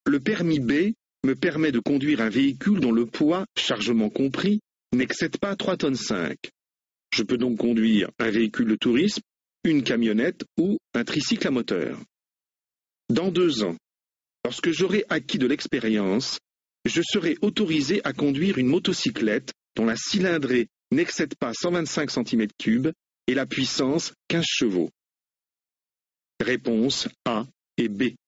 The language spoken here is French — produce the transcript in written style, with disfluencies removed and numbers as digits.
Le permis B me permet de conduire un véhicule dont le poids, chargement compris, n'excède pas 3,5 tonnes. Je peux donc conduire un véhicule de tourisme, une camionnette ou un tricycle à moteur. Dans 2 ans, lorsque j'aurai acquis de l'expérience, je serai autorisé à conduire une motocyclette dont la cylindrée n'excède pas 125 cm3 et la puissance 15 chevaux. Réponse A et B.